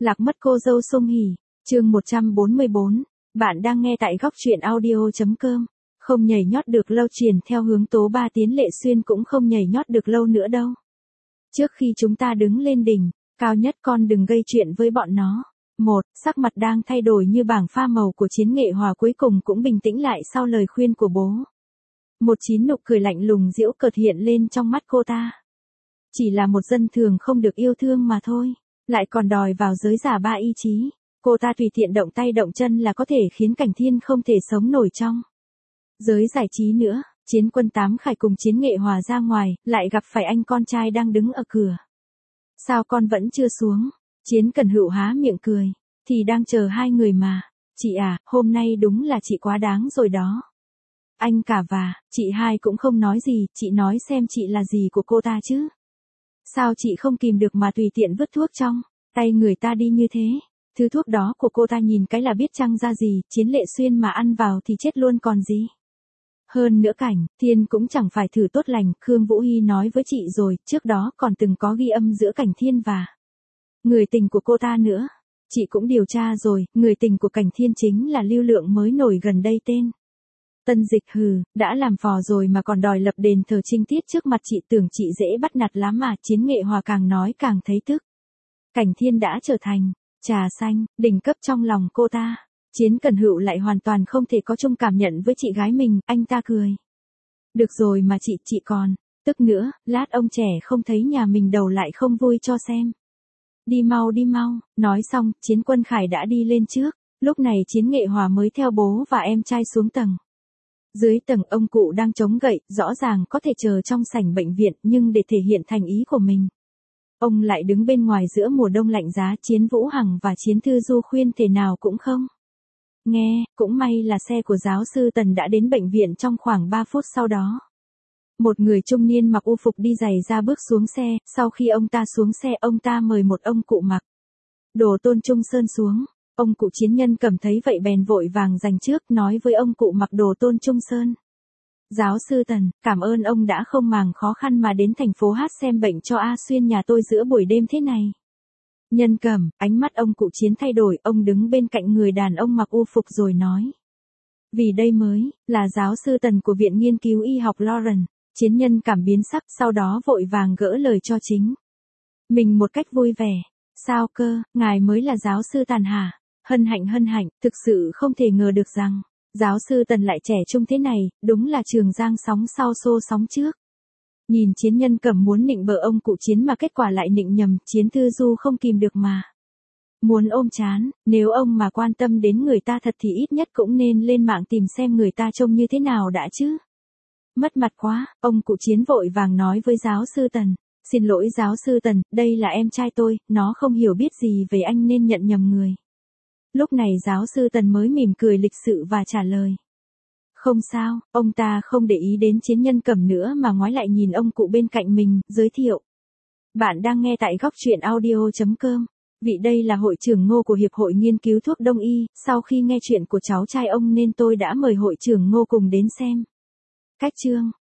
Lạc mất cô dâu Sung Hỉ, chương 144. Bạn đang nghe tại góc truyện audio.com. Không nhảy nhót được lâu truyền theo hướng tố ba tiến Lệ Xuyên cũng không nhảy nhót được lâu nữa đâu. Trước khi chúng ta đứng lên đỉnh, cao nhất con đừng gây chuyện với bọn nó. Sắc mặt đang thay đổi như bảng pha màu của Chiến Nghệ Hòa cuối cùng cũng bình tĩnh lại sau lời khuyên của bố. Nụ cười lạnh lùng giễu cợt hiện lên trong mắt cô ta. Chỉ là một dân thường không được yêu thương mà thôi, lại còn đòi vào giới giả ba ý chí. Cô ta tùy tiện động tay động chân là có thể khiến Cảnh Thiên không thể sống nổi trong giới giải trí nữa. Chiến Quân Tám Khải cùng Chiến Nghệ Hòa ra ngoài, lại gặp phải anh con trai đang đứng ở cửa. Sao con vẫn chưa xuống? Chiến Cẩn Hựu há miệng cười. Thì đang chờ hai người mà. Chị à, hôm nay đúng là chị quá đáng rồi đó. Anh cả và, chị hai cũng không nói gì, chị nói xem chị là gì của cô ta chứ. Sao chị không kìm được mà tùy tiện vứt thuốc trong tay người ta đi như thế? Thứ thuốc đó của cô ta nhìn cái là biết chăng ra gì, Chiến Lệ Xuyên mà ăn vào thì chết luôn còn gì. Hơn nữa Cảnh Thiên cũng chẳng phải thử tốt lành, Khương Vũ Hy nói với chị rồi, trước đó còn từng có ghi âm giữa Cảnh Thiên và người tình của cô ta nữa. Chị cũng điều tra rồi, người tình của Cảnh Thiên chính là Lưu Lượng mới nổi gần đây tên Tân Dịch. Đã làm phò rồi mà còn đòi lập đền thờ trinh tiết trước mặt chị, tưởng chị dễ bắt nạt lắm mà. Chiến Nghệ Hòa càng nói càng thấy tức. Cảnh Thiên đã trở thành trà xanh, đỉnh cấp trong lòng cô ta. Chiến Cẩn Hựu lại hoàn toàn không thể có chung cảm nhận với chị gái mình, anh ta cười. Được rồi mà chị còn tức nữa, lát ông trẻ không thấy nhà mình đầu lại không vui cho xem. Đi mau, nói xong, Chiến Quân Khải đã đi lên trước. Lúc này Chiến Nghệ Hòa mới theo bố và em trai xuống tầng. Dưới tầng ông cụ đang chống gậy, rõ ràng có thể chờ trong sảnh bệnh viện, nhưng để thể hiện thành ý của mình, ông lại đứng bên ngoài giữa mùa đông lạnh giá. Chiến Vũ Hằng và Chiến Thư Du khuyên thế nào cũng không nghe, cũng may là xe của giáo sư Tần đã đến bệnh viện trong khoảng 3 phút sau đó. Một người trung niên mặc u phục đi giày ra bước xuống xe, sau khi ông ta xuống xe ông ta mời một ông cụ mặc đồ Tôn Trung Sơn xuống. Ông cụ Chiến Nhân cầm thấy vậy bèn vội vàng giành trước, nói với ông cụ mặc đồ Tôn Trung Sơn. Giáo sư Tần, cảm ơn ông đã không màng khó khăn mà đến thành phố Hát xem bệnh cho A Xuyên nhà tôi giữa buổi đêm thế này. Nhân cầm, ánh mắt ông cụ Chiến thay đổi, ông đứng bên cạnh người đàn ông mặc u phục rồi nói. Vì đây mới là giáo sư Tần của Viện Nghiên cứu Y học Lawrence. Chiến Nhân cảm biến sắc, sau đó vội vàng gỡ lời cho chính mình một cách vui vẻ. Sao cơ, ngài mới là giáo sư Tần hả? Hân hạnh, thực sự không thể ngờ được rằng giáo sư Tần lại trẻ trung thế này, đúng là Trường Giang sóng sau xô sóng trước. Nhìn Chiến Nhân cầm muốn nịnh bợ ông cụ Chiến mà kết quả lại nịnh nhầm, Chiến Thư Du không kìm được mà muốn ôm chán. Nếu ông mà quan tâm đến người ta thật thì ít nhất cũng nên lên mạng tìm xem người ta trông như thế nào đã chứ. Mất mặt quá, ông cụ Chiến vội vàng nói với giáo sư Tần. Xin lỗi giáo sư Tần, đây là em trai tôi, nó không hiểu biết gì về anh nên nhận nhầm người. Lúc này giáo sư Tần mới mỉm cười lịch sự và trả lời. Không sao, ông ta không để ý đến Chiến Nhân cầm nữa mà ngoái lại nhìn ông cụ bên cạnh mình, giới thiệu. Bạn đang nghe tại góc truyện audio.com. Vị đây là hội trưởng Ngô của Hiệp hội Nghiên cứu Thuốc Đông Y, sau khi nghe chuyện của cháu trai ông nên tôi đã mời hội trưởng Ngô cùng đến xem cách chương.